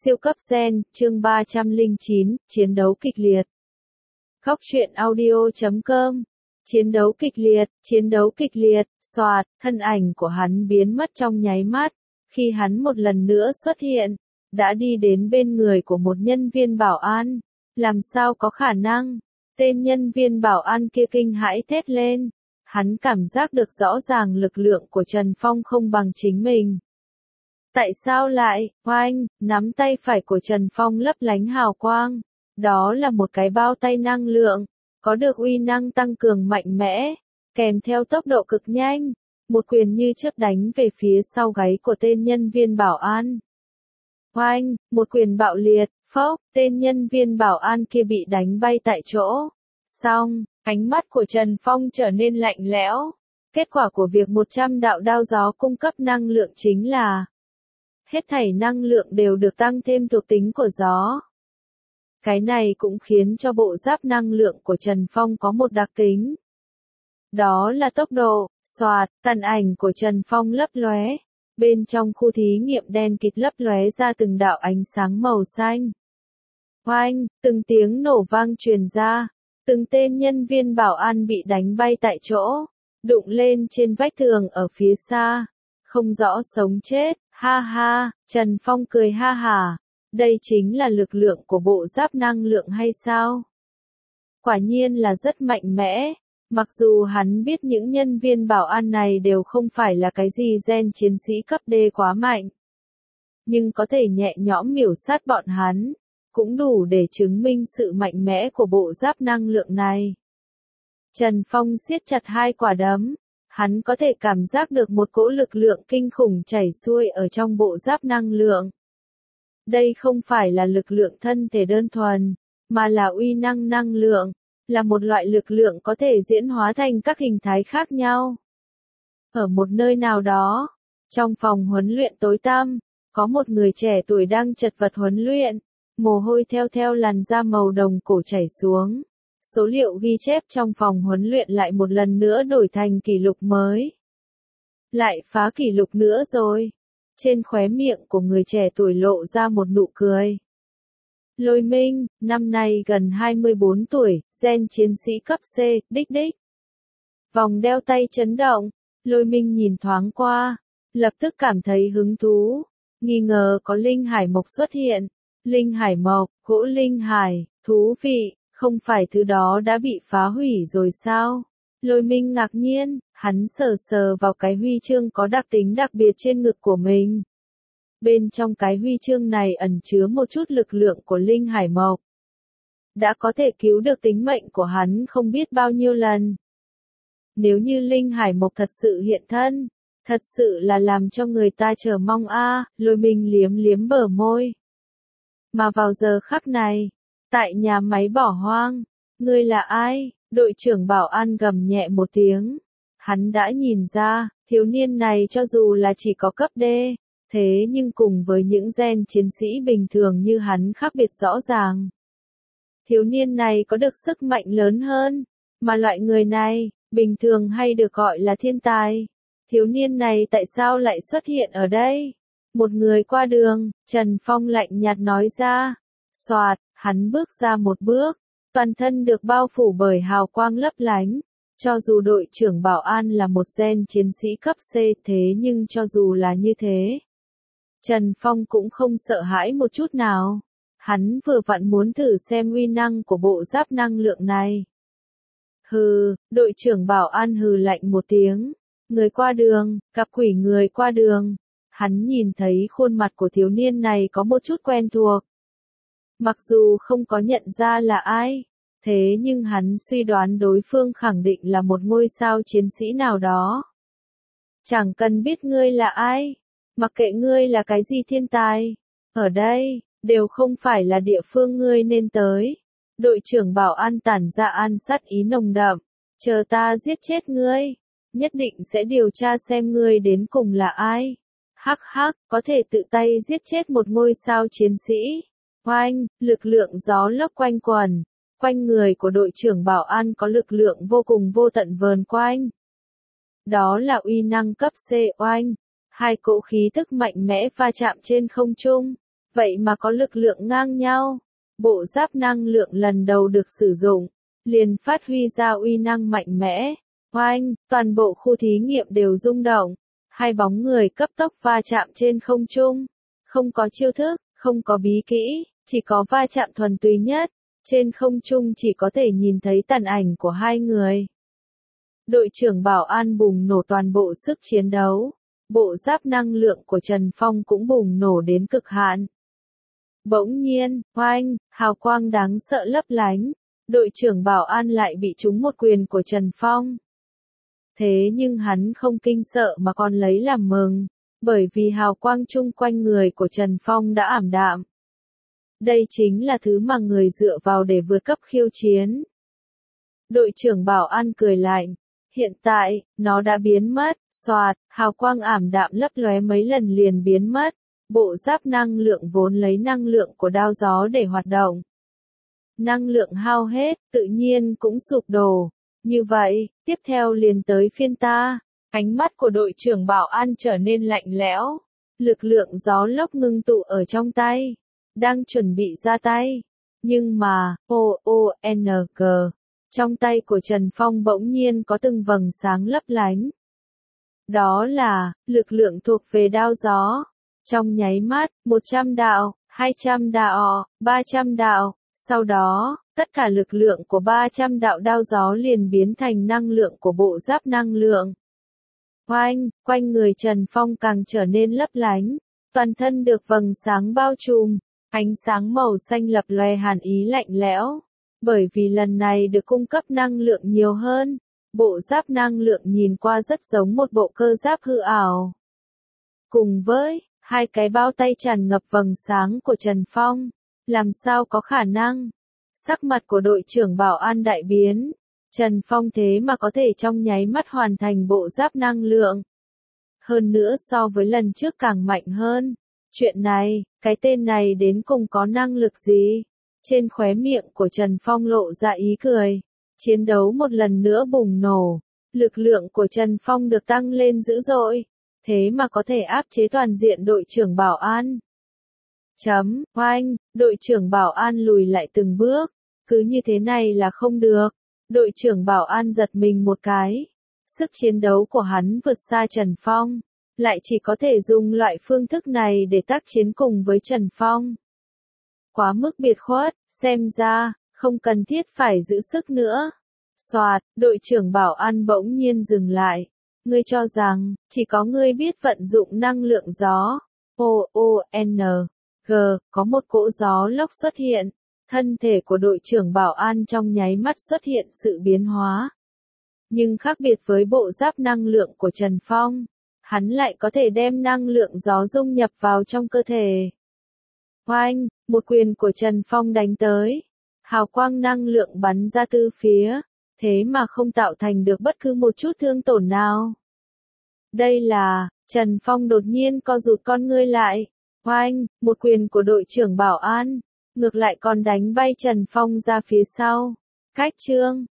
Siêu cấp gen, chương 309, chiến đấu kịch liệt. Góc truyện audio.com. Chiến đấu kịch liệt, xoạt, thân ảnh của hắn biến mất trong nháy mắt. Khi hắn một lần nữa xuất hiện, đã đi đến bên người của một nhân viên bảo an. Làm sao có khả năng? Tên nhân viên bảo an kia kinh hãi thét lên. Hắn cảm giác được rõ ràng lực lượng của Trần Phong không bằng chính mình. Tại sao lại, oanh, nắm tay phải của Trần Phong lấp lánh hào quang. Đó là một cái bao tay năng lượng, có được uy năng tăng cường mạnh mẽ, kèm theo tốc độ cực nhanh. Một quyền như chớp đánh về phía sau gáy của tên nhân viên bảo an. Oanh, một quyền bạo liệt, phốc, tên nhân viên bảo an kia bị đánh bay tại chỗ. Xong, ánh mắt của Trần Phong trở nên lạnh lẽo. Kết quả của việc 100 đạo đao gió cung cấp năng lượng chính là hết thảy năng lượng đều được tăng thêm thuộc tính của gió. Cái này cũng khiến cho bộ giáp năng lượng của Trần Phong có một đặc tính. Đó là tốc độ, xoạt, tàn ảnh của Trần Phong lấp lóe. Bên trong khu thí nghiệm đen kịt lấp lóe ra từng đạo ánh sáng màu xanh. Oanh, từng tiếng nổ vang truyền ra. Từng tên nhân viên bảo an bị đánh bay tại chỗ, đụng lên trên vách tường ở phía xa. Không rõ sống chết, ha ha, Trần Phong cười ha hả. Đây chính là lực lượng của bộ giáp năng lượng hay sao? Quả nhiên là rất mạnh mẽ. Mặc dù hắn biết những nhân viên bảo an này đều không phải là cái gì gen chiến sĩ cấp D quá mạnh. Nhưng có thể nhẹ nhõm miểu sát bọn hắn, cũng đủ để chứng minh sự mạnh mẽ của bộ giáp năng lượng này. Trần Phong siết chặt hai quả đấm. Hắn có thể cảm giác được một cỗ lực lượng kinh khủng chảy xuôi ở trong bộ giáp năng lượng. Đây không phải là lực lượng thân thể đơn thuần, mà là uy năng năng lượng, là một loại lực lượng có thể diễn hóa thành các hình thái khác nhau. Ở một nơi nào đó, trong phòng huấn luyện tối tăm, có một người trẻ tuổi đang chật vật huấn luyện, mồ hôi theo làn da màu đồng cổ chảy xuống. Số liệu ghi chép trong phòng huấn luyện lại một lần nữa đổi thành kỷ lục mới. Lại phá kỷ lục nữa rồi. Trên khóe miệng của người trẻ tuổi lộ ra một nụ cười. Lôi Minh, năm nay gần 24 tuổi, gen chiến sĩ cấp C, đích. Vòng đeo tay chấn động, Lôi Minh nhìn thoáng qua, lập tức cảm thấy hứng thú, nghi ngờ có linh hải mộc xuất hiện. Linh hải mộc, gỗ linh hải, thú vị. Không phải thứ đó đã bị phá hủy rồi sao? Lôi Minh ngạc nhiên, hắn sờ vào cái huy chương có đặc tính đặc biệt trên ngực của mình. Bên trong cái huy chương này ẩn chứa một chút lực lượng của linh hải mộc. Đã có thể cứu được tính mệnh của hắn không biết bao nhiêu lần. Nếu như linh hải mộc thật sự hiện thân, thật sự là làm cho người ta chờ mong a. Lôi Minh liếm bờ môi. Mà vào giờ khắc này, tại nhà máy bỏ hoang, ngươi là ai? Đội trưởng bảo an gầm nhẹ một tiếng. Hắn đã nhìn ra, thiếu niên này cho dù là chỉ có cấp D, thế nhưng cùng với những gen chiến sĩ bình thường như hắn khác biệt rõ ràng. Thiếu niên này có được sức mạnh lớn hơn, mà loại người này, bình thường hay được gọi là thiên tài. Thiếu niên này tại sao lại xuất hiện ở đây? Một người qua đường, Trần Phong lạnh nhạt nói ra. Xoạt, hắn bước ra một bước, toàn thân được bao phủ bởi hào quang lấp lánh. Cho dù đội trưởng bảo an là một gen chiến sĩ cấp C thế nhưng cho dù là như thế, Trần Phong cũng không sợ hãi một chút nào. Hắn vừa vặn muốn thử xem uy năng của bộ giáp năng lượng này. Hừ, đội trưởng bảo an hừ lạnh một tiếng. Người qua đường, gặp quỷ người qua đường. Hắn nhìn thấy khuôn mặt của thiếu niên này có một chút quen thuộc. Mặc dù không có nhận ra là ai, thế nhưng hắn suy đoán đối phương khẳng định là một ngôi sao chiến sĩ nào đó. Chẳng cần biết ngươi là ai, mặc kệ ngươi là cái gì thiên tài, ở đây, đều không phải là địa phương ngươi nên tới. Đội trưởng bảo an tản ra an sát ý nồng đậm, chờ ta giết chết ngươi, nhất định sẽ điều tra xem ngươi đến cùng là ai. Hắc, có thể tự tay giết chết một ngôi sao chiến sĩ. Oanh, lực lượng gió lốc quanh quần, quanh người của đội trưởng bảo an có lực lượng vô cùng vô tận vờn quanh. Đó là uy năng cấp C. Oanh, hai cỗ khí tức mạnh mẽ va chạm trên không trung, vậy mà có lực lượng ngang nhau. Bộ giáp năng lượng lần đầu được sử dụng, liền phát huy ra uy năng mạnh mẽ. Oanh, toàn bộ khu thí nghiệm đều rung động. Hai bóng người cấp tốc va chạm trên không trung. Không có chiêu thức, không có bí kỹ, chỉ có va chạm thuần túy nhất. Trên không trung chỉ có thể nhìn thấy tàn ảnh của hai người. Đội trưởng bảo an bùng nổ toàn bộ sức chiến đấu. Bộ giáp năng lượng của Trần Phong cũng bùng nổ đến cực hạn. Bỗng nhiên, oanh, hào quang đáng sợ lấp lánh. Đội trưởng bảo an lại bị trúng một quyền của Trần Phong. Thế nhưng hắn không kinh sợ mà còn lấy làm mừng, bởi vì hào quang chung quanh người của Trần Phong đã ảm đạm. Đây chính là thứ mà người dựa vào để vượt cấp khiêu chiến. Đội trưởng bảo an cười lạnh. Hiện tại, nó đã biến mất, xoạt, hào quang ảm đạm lấp lóe mấy lần liền biến mất. Bộ giáp năng lượng vốn lấy năng lượng của đao gió để hoạt động. Năng lượng hao hết, tự nhiên cũng sụp đổ. Như vậy, tiếp theo liền tới phiên ta. Ánh mắt của đội trưởng bảo an trở nên lạnh lẽo. Lực lượng gió lốc ngưng tụ ở trong tay. Đang chuẩn bị ra tay. Nhưng mà, O-O-N-G. Trong tay của Trần Phong bỗng nhiên có từng vầng sáng lấp lánh. Đó là, lực lượng thuộc về đao gió. Trong nháy mắt, 100 đạo, 200 đạo, 300 đạo. Sau đó, tất cả lực lượng của 300 đạo đao gió liền biến thành năng lượng của bộ giáp năng lượng. Oanh, quanh người Trần Phong càng trở nên lấp lánh. Toàn thân được vầng sáng bao trùm. Ánh sáng màu xanh lập lòe hàn ý lạnh lẽo. Bởi vì lần này được cung cấp năng lượng nhiều hơn, bộ giáp năng lượng nhìn qua rất giống một bộ cơ giáp hư ảo. Cùng với hai cái bao tay tràn ngập vầng sáng của Trần Phong, làm sao có khả năng? Sắc mặt của đội trưởng bảo an đại biến, Trần Phong thế mà có thể trong nháy mắt hoàn thành bộ giáp năng lượng. Hơn nữa so với lần trước càng mạnh hơn. Chuyện này, cái tên này đến cùng có năng lực gì? Trên khóe miệng của Trần Phong lộ ra ý cười. Chiến đấu một lần nữa bùng nổ. Lực lượng của Trần Phong được tăng lên dữ dội. Thế mà có thể áp chế toàn diện đội trưởng bảo an. Oanh, đội trưởng bảo an lùi lại từng bước. Cứ như thế này là không được. Đội trưởng bảo an giật mình một cái. Sức chiến đấu của hắn vượt xa Trần Phong. Lại chỉ có thể dùng loại phương thức này để tác chiến cùng với Trần Phong. Quá mức biệt khuất, xem ra, không cần thiết phải giữ sức nữa. Soạt, đội trưởng bảo an bỗng nhiên dừng lại. Ngươi cho rằng, chỉ có ngươi biết vận dụng năng lượng gió. O-O-N-G, có một cỗ gió lốc xuất hiện. Thân thể của đội trưởng bảo an trong nháy mắt xuất hiện sự biến hóa. Nhưng khác biệt với bộ giáp năng lượng của Trần Phong, hắn lại có thể đem năng lượng gió dung nhập vào trong cơ thể. Oanh, một quyền của Trần Phong đánh tới. Hào quang năng lượng bắn ra từ phía, thế mà không tạo thành được bất cứ một chút thương tổn nào. Đây là, Trần Phong đột nhiên co rụt con ngươi lại. Oanh, một quyền của đội trưởng bảo an, ngược lại còn đánh bay Trần Phong ra phía sau. Cách chương